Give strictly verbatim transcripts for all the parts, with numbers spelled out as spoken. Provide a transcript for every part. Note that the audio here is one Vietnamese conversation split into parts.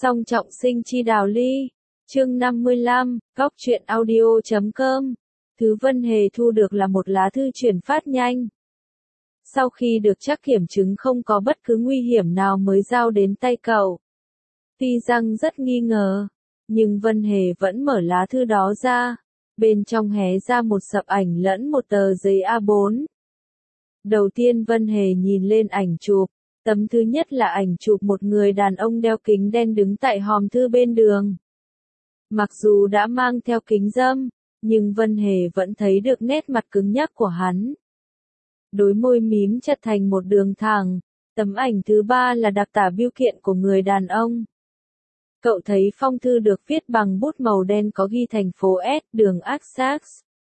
Song trọng sinh chi đào ly. Chương năm mươi lăm, góc truyện audio chấm com. Thứ Vân Hề thu được là một lá thư chuyển phát nhanh. Sau khi được chắc kiểm chứng không có bất cứ nguy hiểm nào mới giao đến tay cậu. Tuy rằng rất nghi ngờ, nhưng Vân Hề vẫn mở lá thư đó ra. Bên trong hé ra một sập ảnh lẫn một tờ giấy A bốn. Đầu tiên Vân Hề nhìn lên ảnh chụp. Tấm thứ nhất là ảnh chụp một người đàn ông đeo kính đen đứng tại hòm thư bên đường. Mặc dù đã mang theo kính râm, nhưng Vân Hề vẫn thấy được nét mặt cứng nhắc của hắn. Đôi môi mím chặt thành một đường thẳng. Tấm ảnh thứ ba là đặc tả bưu kiện của người đàn ông. Cậu thấy phong thư được viết bằng bút màu đen có ghi thành phố S, đường Arkansas.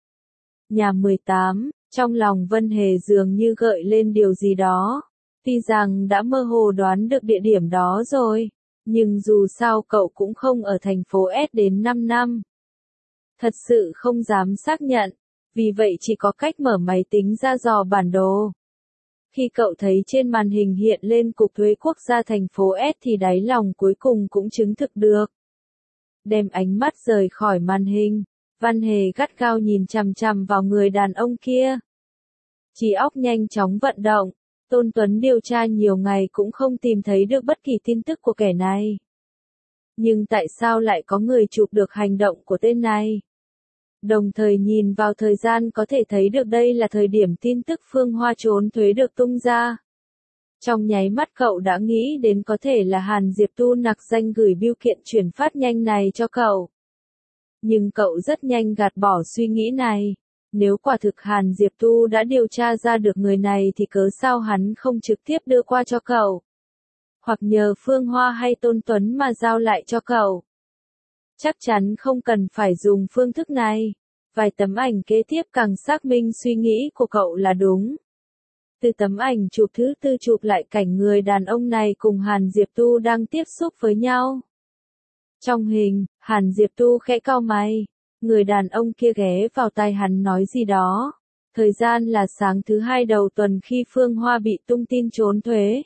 Nhà mười tám, trong lòng Vân Hề dường như gợi lên điều gì đó. Tuy rằng đã mơ hồ đoán được địa điểm đó rồi, nhưng dù sao cậu cũng không ở thành phố S đến năm năm. Thật sự không dám xác nhận, vì vậy chỉ có cách mở máy tính ra dò bản đồ. Khi cậu thấy trên màn hình hiện lên Cục Thuế Quốc gia thành phố S thì đáy lòng cuối cùng cũng chứng thực được. Đem ánh mắt rời khỏi màn hình, Vân Hề gắt gao nhìn chằm chằm vào người đàn ông kia. Trí óc nhanh chóng vận động. Tôn Tuấn điều tra nhiều ngày cũng không tìm thấy được bất kỳ tin tức của kẻ này. Nhưng tại sao lại có người chụp được hành động của tên này? Đồng thời nhìn vào thời gian có thể thấy được đây là thời điểm tin tức Phương Hoa trốn thuế được tung ra. Trong nháy mắt cậu đã nghĩ đến có thể là Hàn Diệp Tu nặc danh gửi bưu kiện chuyển phát nhanh này cho cậu. Nhưng cậu rất nhanh gạt bỏ suy nghĩ này. Nếu quả thực Hàn Diệp Tu đã điều tra ra được người này thì cớ sao hắn không trực tiếp đưa qua cho cậu? Hoặc nhờ Phương Hoa hay Tôn Tuấn mà giao lại cho cậu? Chắc chắn không cần phải dùng phương thức này. Vài tấm ảnh kế tiếp càng xác minh suy nghĩ của cậu là đúng. Từ tấm ảnh chụp thứ tư chụp lại cảnh người đàn ông này cùng Hàn Diệp Tu đang tiếp xúc với nhau. Trong hình, Hàn Diệp Tu khẽ cau mày. Người đàn ông kia ghé vào tai hắn nói gì đó. Thời gian là sáng thứ hai đầu tuần khi Phương Hoa bị tung tin trốn thuế.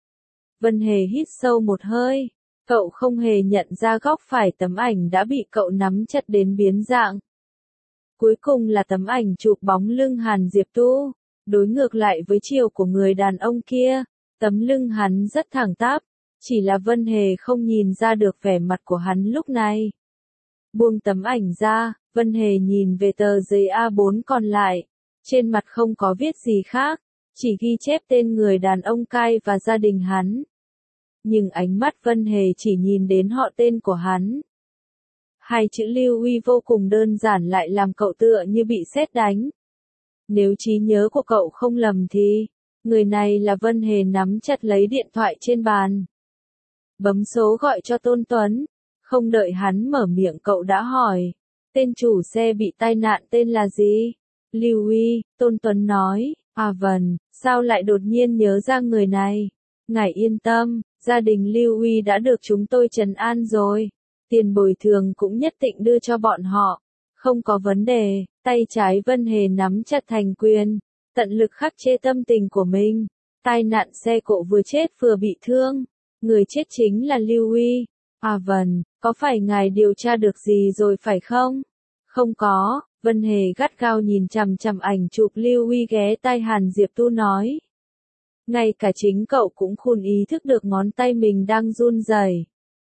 Vân Hề hít sâu một hơi. Cậu không hề nhận ra góc phải tấm ảnh đã bị cậu nắm chặt đến biến dạng. Cuối cùng là tấm ảnh chụp bóng lưng Hàn Diệp Tu. Đối ngược lại với chiều của người đàn ông kia, tấm lưng hắn rất thẳng tắp. Chỉ là Vân Hề không nhìn ra được vẻ mặt của hắn lúc này. Buông tấm ảnh ra, Vân Hề nhìn về tờ giấy A bốn còn lại. Trên mặt không có viết gì khác, chỉ ghi chép tên người đàn ông cai và gia đình hắn. Nhưng ánh mắt Vân Hề chỉ nhìn đến họ tên của hắn. Hai chữ Lưu Uy vô cùng đơn giản lại làm cậu tựa như bị sét đánh. Nếu trí nhớ của cậu không lầm thì, người này là Vân Hề nắm chặt lấy điện thoại trên bàn. Bấm số gọi cho Tôn Tuấn. Không đợi hắn mở miệng cậu đã hỏi. Tên chủ xe bị tai nạn tên là gì? Lưu Uy, Tôn Tuấn nói. À vâng, sao lại đột nhiên nhớ ra người này? Ngài yên tâm, gia đình Lưu Uy đã được chúng tôi trấn an rồi. Tiền bồi thường cũng nhất định đưa cho bọn họ. Không có vấn đề, tay trái Vân Hề nắm chặt thành quyền. Tận lực khắc chế tâm tình của mình. Tai nạn xe cộ vừa chết vừa bị thương. Người chết chính là Lưu Uy. À vâng, có phải ngài điều tra được gì rồi phải không? Không có, Vân Hề gắt gao nhìn chằm chằm ảnh chụp Lưu Uy ghé tai Hàn Diệp Tu nói. Ngay cả chính cậu cũng khôn ý thức được ngón tay mình đang run rẩy.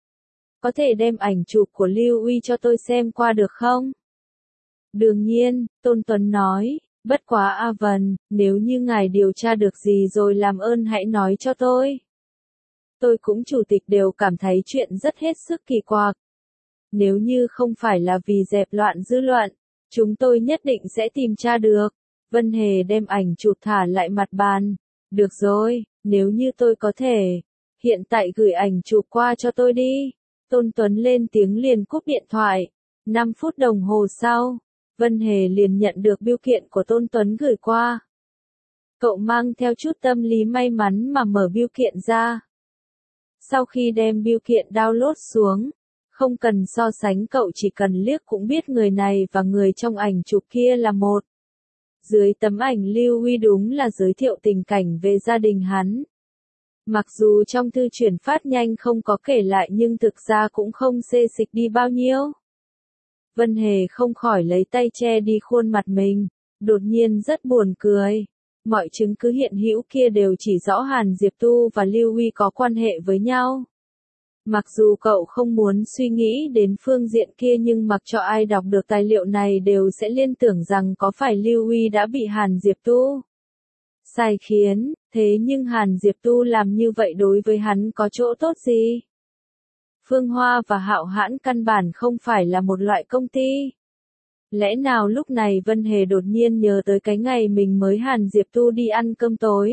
Có thể đem ảnh chụp của Lưu Uy cho tôi xem qua được không? Đương nhiên, Tôn Tuấn nói, bất quá à vâng, nếu như ngài điều tra được gì rồi làm ơn hãy nói cho tôi. Tôi cũng chủ tịch đều cảm thấy chuyện rất hết sức kỳ quặc. Nếu như không phải là vì dẹp loạn dư luận, chúng tôi nhất định sẽ tìm tra được. Vân Hề đem ảnh chụp thả lại mặt bàn. Được rồi, nếu như tôi có thể, hiện tại gửi ảnh chụp qua cho tôi đi. Tôn Tuấn lên tiếng liền cúp điện thoại. năm phút đồng hồ sau, Vân Hề liền nhận được bưu kiện của Tôn Tuấn gửi qua. Cậu mang theo chút tâm lý may mắn mà mở bưu kiện ra. Sau khi đem bưu kiện download xuống, không cần so sánh cậu chỉ cần liếc cũng biết người này và người trong ảnh chụp kia là một. Dưới tấm ảnh Lưu Uy đúng là giới thiệu tình cảnh về gia đình hắn. Mặc dù trong thư chuyển phát nhanh không có kể lại nhưng thực ra cũng không xê xịch đi bao nhiêu. Vân Hề không khỏi lấy tay che đi khuôn mặt mình, đột nhiên rất buồn cười. Mọi chứng cứ hiện hữu kia đều chỉ rõ Hàn Diệp Tu và Lưu Huy có quan hệ với nhau. Mặc dù cậu không muốn suy nghĩ đến phương diện kia nhưng mặc cho ai đọc được tài liệu này đều sẽ liên tưởng rằng có phải Lưu Huy đã bị Hàn Diệp Tu sai khiến, thế nhưng Hàn Diệp Tu làm như vậy đối với hắn có chỗ tốt gì? Phương Hoa và Hạo Hãn căn bản không phải là một loại công ty. Lẽ nào lúc này Vân Hề đột nhiên nhớ tới cái ngày mình mới Hàn Diệp Tu đi ăn cơm tối?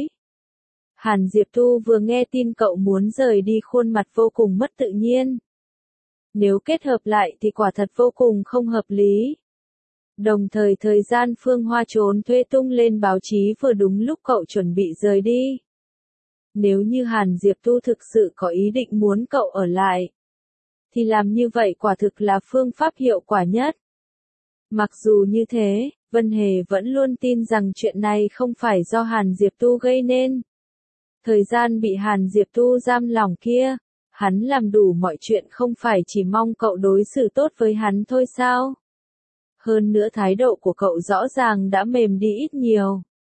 Hàn Diệp Tu vừa nghe tin cậu muốn rời đi khuôn mặt vô cùng mất tự nhiên. Nếu kết hợp lại thì quả thật vô cùng không hợp lý. Đồng thời thời gian Phương Hoa trốn thuê tung lên báo chí vừa đúng lúc cậu chuẩn bị rời đi. Nếu như Hàn Diệp Tu thực sự có ý định muốn cậu ở lại, thì làm như vậy quả thực là phương pháp hiệu quả nhất. Mặc dù như thế, Vân Hề vẫn luôn tin rằng chuyện này không phải do Hàn Diệp Tu gây nên. Thời gian bị Hàn Diệp Tu giam lỏng kia, hắn làm đủ mọi chuyện không phải chỉ mong cậu đối xử tốt với hắn thôi sao? Hơn nữa thái độ của cậu rõ ràng đã mềm đi ít nhiều.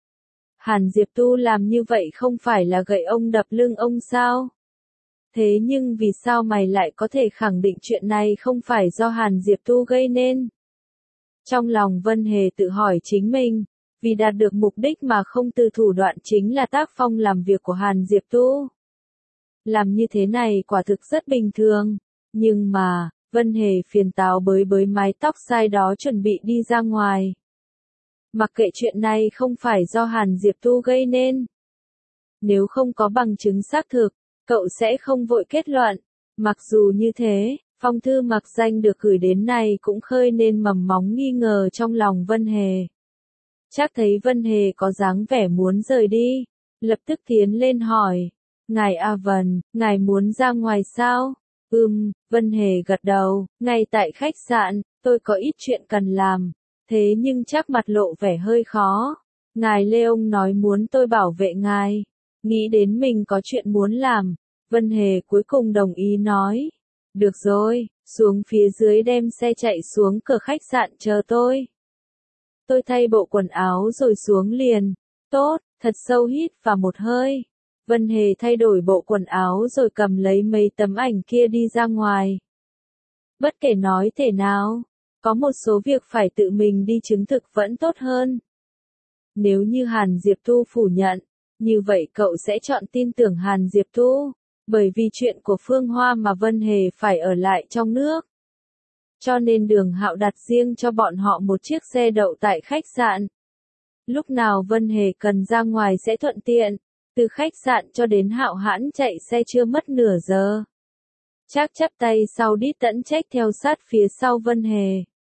Hàn Diệp Tu làm như vậy không phải là gậy ông đập lưng ông sao? Thế nhưng vì sao mày lại có thể khẳng định chuyện này không phải do Hàn Diệp Tu gây nên? Trong lòng Vân Hề tự hỏi chính mình, vì đạt được mục đích mà không từ thủ đoạn chính là tác phong làm việc của Hàn Diệp Tu. Làm như thế này quả thực rất bình thường, nhưng mà, Vân Hề phiền táo bới bới mái tóc sai đó chuẩn bị đi ra ngoài. Mặc kệ chuyện này không phải do Hàn Diệp Tu gây nên. Nếu không có bằng chứng xác thực, cậu sẽ không vội kết luận. Mặc dù như thế, phong thư mặc danh được gửi đến này cũng khơi nên mầm móng nghi ngờ trong lòng Vân Hề. Chắc thấy Vân Hề có dáng vẻ muốn rời đi, lập tức tiến lên hỏi. Ngài A Vân, ngài muốn ra ngoài sao? Ừm, Vân Hề gật đầu, ngay tại khách sạn, tôi có ít chuyện cần làm, thế nhưng chắc mặt lộ vẻ hơi khó. Ngài Leon nói muốn tôi bảo vệ ngài, nghĩ đến mình có chuyện muốn làm, Vân Hề cuối cùng đồng ý nói. Được rồi, xuống phía dưới đem xe chạy xuống cửa khách sạn chờ tôi. Tôi thay bộ quần áo rồi xuống liền. Tốt, thật sâu hít vào một hơi. Vân Hề thay đổi bộ quần áo rồi cầm lấy mấy tấm ảnh kia đi ra ngoài. Bất kể nói thế nào, có một số việc phải tự mình đi chứng thực vẫn tốt hơn. Nếu như Hàn Diệp Tu phủ nhận, như vậy cậu sẽ chọn tin tưởng Hàn Diệp Tu, bởi vì chuyện của Phương Hoa mà Vân Hề phải ở lại trong nước. Cho nên Đường Hạo đặt riêng cho bọn họ một chiếc xe đậu tại khách sạn. Lúc nào Vân Hề cần ra ngoài sẽ thuận tiện, từ khách sạn cho đến Hạo Hãn chạy xe chưa mất nửa giờ. Trác chắp tay sau đít tẫn trách theo sát phía sau Vân Hề.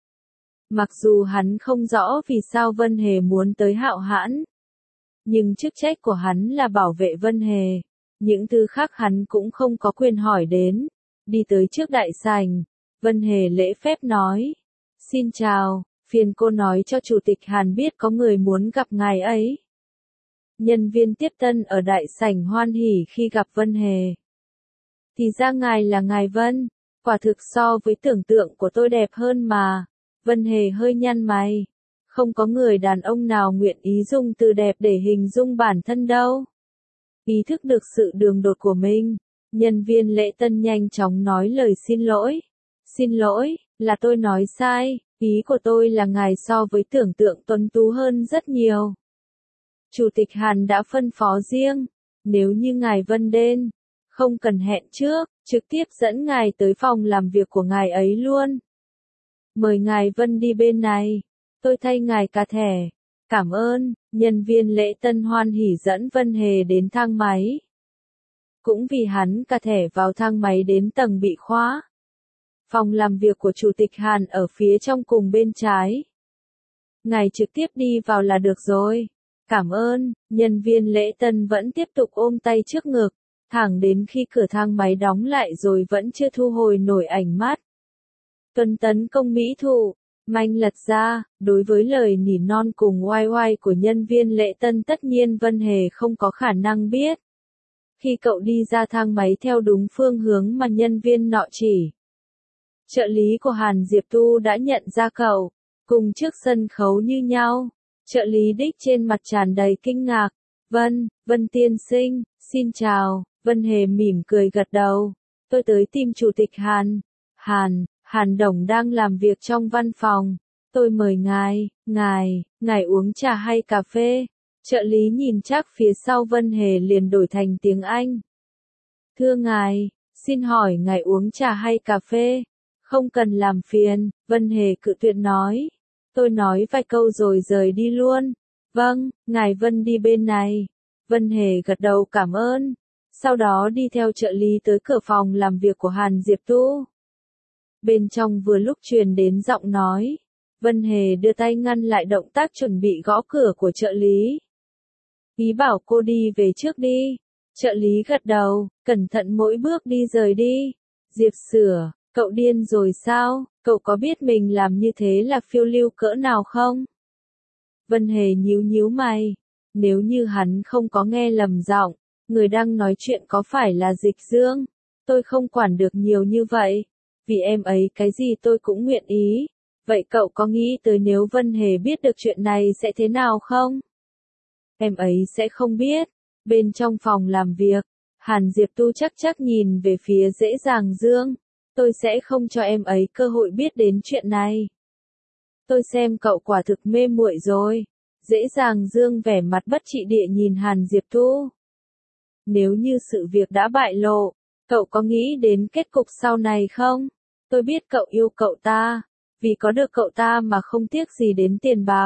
Mặc dù hắn không rõ vì sao Vân Hề muốn tới Hạo Hãn, nhưng chức trách của hắn là bảo vệ Vân Hề. Những thứ khác hắn cũng không có quyền hỏi đến. Đi tới trước đại sảnh, Vân Hề lễ phép nói. Xin chào, phiền cô nói cho Chủ tịch Hàn biết có người muốn gặp ngài ấy. Nhân viên tiếp tân ở đại sảnh hoan hỉ khi gặp Vân Hề. Thì ra ngài là ngài Vân, quả thực so với tưởng tượng của tôi đẹp hơn mà. Vân Hề hơi nhăn mày. Không có người đàn ông nào nguyện ý dùng từ đẹp để hình dung bản thân đâu. Ý thức được sự đường đột của mình, nhân viên lễ tân nhanh chóng nói lời xin lỗi. Xin lỗi, là tôi nói sai, ý của tôi là ngài so với tưởng tượng tuấn tú hơn rất nhiều. Chủ tịch Hàn đã phân phó riêng, nếu như ngài Vân đến, không cần hẹn trước, trực tiếp dẫn ngài tới phòng làm việc của ngài ấy luôn. Mời ngài Vân đi bên này, tôi thay ngài cà thẻ. Cảm ơn, nhân viên lễ tân hoan hỉ dẫn Vân Hề đến thang máy. Cũng vì hắn cà thẻ vào thang máy đến tầng bị khóa. Phòng làm việc của Chủ tịch Hàn ở phía trong cùng bên trái. Ngài trực tiếp đi vào là được rồi. Cảm ơn, nhân viên lễ tân vẫn tiếp tục ôm tay trước ngực, thẳng đến khi cửa thang máy đóng lại rồi vẫn chưa thu hồi nổi ánh mắt. Tuần tấn công mỹ thụ, manh lật ra, đối với lời nỉ non cùng oai oai của nhân viên lễ tân tất nhiên Vân Hề không có khả năng biết. Khi cậu đi ra thang máy theo đúng phương hướng mà nhân viên nọ chỉ, trợ lý của Hàn Diệp Tu đã nhận ra cậu, cùng trước sân khấu như nhau. Trợ lý đích trên mặt tràn đầy kinh ngạc. Vân, Vân tiên sinh, xin chào. Vân Hề mỉm cười gật đầu. Tôi tới tìm chủ tịch Hàn. Hàn, Hàn Đồng đang làm việc trong văn phòng. Tôi mời ngài, ngài, ngài uống trà hay cà phê? Trợ lý nhìn chắc phía sau Vân Hề liền đổi thành tiếng Anh. Thưa ngài, xin hỏi ngài uống trà hay cà phê? Không cần làm phiền, Vân Hề cự tuyệt nói. Tôi nói vài câu rồi rời đi luôn. Vâng, ngài Vân đi bên này. Vân Hề gật đầu cảm ơn. Sau đó đi theo trợ lý tới cửa phòng làm việc của Hàn Diệp Tu. Bên trong vừa lúc truyền đến giọng nói. Vân Hề đưa tay ngăn lại động tác chuẩn bị gõ cửa của trợ lý. Ý bảo cô đi về trước đi. Trợ lý gật đầu, cẩn thận mỗi bước đi rời đi. Diệp Sửa, cậu điên rồi sao? Cậu có biết mình làm như thế là phiêu lưu cỡ nào không? Vân Hề nhíu nhíu mày. Nếu như hắn không có nghe lầm giọng, người đang nói chuyện có phải là Dịch Dương? Tôi không quản được nhiều như vậy. Vì em ấy cái gì tôi cũng nguyện ý. Vậy cậu có nghĩ tới nếu Vân Hề biết được chuyện này sẽ thế nào không? Em ấy sẽ không biết. Bên trong phòng làm việc, Hàn Diệp Tu chắc chắc nhìn về phía Dễ Dàng Dương. Tôi sẽ không cho em ấy cơ hội biết đến chuyện này. Tôi xem cậu quả thực mê muội rồi. Dễ Dàng Dương vẻ mặt bất trị địa nhìn Hàn Diệp Tu. Nếu như sự việc đã bại lộ, cậu có nghĩ đến kết cục sau này không? Tôi biết cậu yêu cậu ta, vì có được cậu ta mà không tiếc gì đến tiền bạc.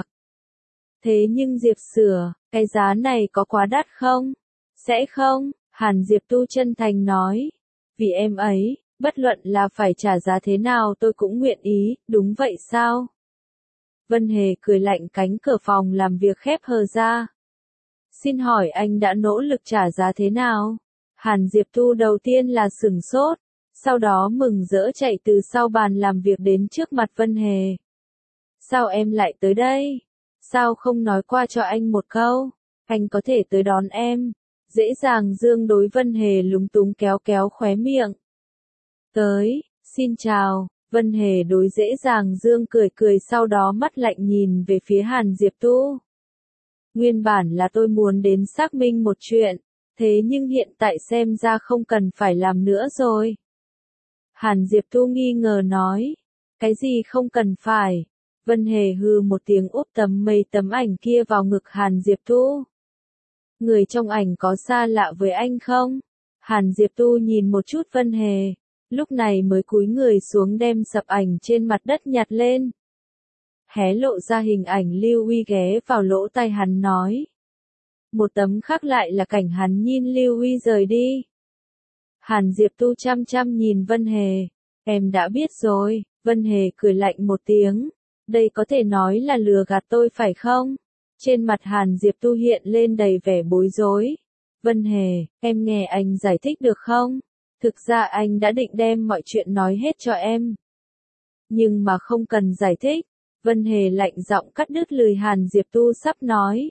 Thế nhưng Diệp Sửa, cái giá này có quá đắt không? Sẽ không, Hàn Diệp Tu chân thành nói. Vì em ấy, bất luận là phải trả giá thế nào tôi cũng nguyện ý, đúng vậy sao? Vân Hề cười lạnh, cánh cửa phòng làm việc khép hờ ra. Xin hỏi anh đã nỗ lực trả giá thế nào? Hàn Diệp Tu đầu tiên là sửng sốt, sau đó mừng rỡ chạy từ sau bàn làm việc đến trước mặt Vân Hề. Sao em lại tới đây? Sao không nói qua cho anh một câu? Anh có thể tới đón em. Dễ Dàng Dương đối Vân Hề lúng túng kéo kéo khóe miệng. Tới, xin chào. Vân Hề đối Dễ Dàng Dương cười cười, sau đó mắt lạnh nhìn về phía Hàn Diệp Tu. Nguyên bản là tôi muốn đến xác minh một chuyện, thế nhưng hiện tại xem ra không cần phải làm nữa rồi. Hàn Diệp Tu nghi ngờ nói. Cái gì không cần phải? Vân Hề hừ một tiếng, úp tấm mây tấm ảnh kia vào ngực Hàn Diệp Tu. Người trong ảnh có xa lạ với anh không? Hàn Diệp Tu nhìn một chút Vân Hề, lúc này mới cúi người xuống đem sập ảnh trên mặt đất nhặt lên. Hé lộ ra hình ảnh Lưu Uy ghé vào lỗ tai hắn nói. Một tấm khác lại là cảnh hắn nhìn Lưu Uy rời đi. Hàn Diệp Tu chăm chăm nhìn Vân Hề. Em đã biết rồi. Vân Hề cười lạnh một tiếng. Đây có thể nói là lừa gạt tôi phải không? Trên mặt Hàn Diệp Tu hiện lên đầy vẻ bối rối. Vân Hề, em nghe anh giải thích được không? Thực ra anh đã định đem mọi chuyện nói hết cho em. Nhưng mà không cần giải thích. Vân Hề lạnh giọng cắt đứt lời Hàn Diệp Tu sắp nói.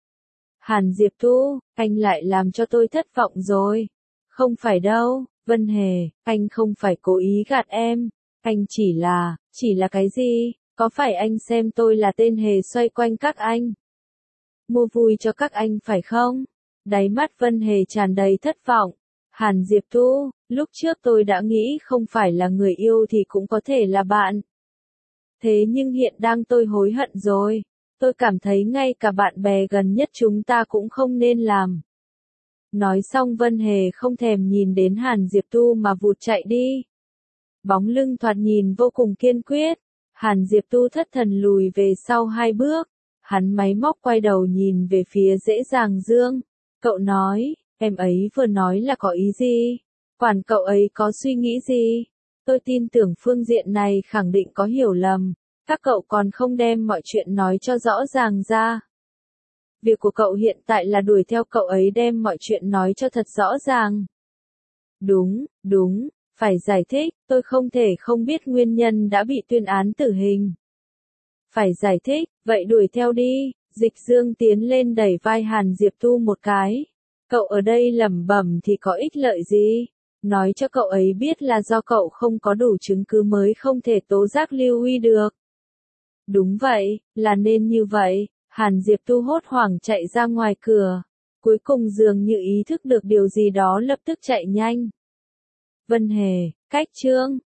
Hàn Diệp Tu, anh lại làm cho tôi thất vọng rồi. Không phải đâu, Vân Hề, anh không phải cố ý gạt em. Anh chỉ là, chỉ là cái gì? Có phải anh xem tôi là tên hề xoay quanh các anh? Mua vui cho các anh phải không? Đáy mắt Vân Hề tràn đầy thất vọng. Hàn Diệp Tu, lúc trước tôi đã nghĩ không phải là người yêu thì cũng có thể là bạn. Thế nhưng hiện đang tôi hối hận rồi. Tôi cảm thấy ngay cả bạn bè gần nhất chúng ta cũng không nên làm. Nói xong Vân Hề không thèm nhìn đến Hàn Diệp Tu mà vụt chạy đi. Bóng lưng thoạt nhìn vô cùng kiên quyết. Hàn Diệp Tu thất thần lùi về sau hai bước. Hắn máy móc quay đầu nhìn về phía Dễ Dàng Dương. Cậu nói, em ấy vừa nói là có ý gì? Quản cậu ấy có suy nghĩ gì? Tôi tin tưởng phương diện này khẳng định có hiểu lầm. Các cậu còn không đem mọi chuyện nói cho rõ ràng ra. Việc của cậu hiện tại là đuổi theo cậu ấy đem mọi chuyện nói cho thật rõ ràng. Đúng, đúng, phải giải thích, tôi không thể không biết nguyên nhân đã bị tuyên án tử hình. Phải giải thích, vậy đuổi theo đi. Dịch Dương tiến lên đẩy vai Hàn Diệp Tu một cái. Cậu ở đây lẩm bẩm thì có ích lợi gì? Nói cho cậu ấy biết là do cậu không có đủ chứng cứ mới không thể tố giác Lưu Uy được. Đúng vậy, là nên như vậy. Hàn Diệp Tu hốt hoảng chạy ra ngoài cửa. Cuối cùng dường như ý thức được điều gì đó lập tức chạy nhanh. Vân Hề, cách chương.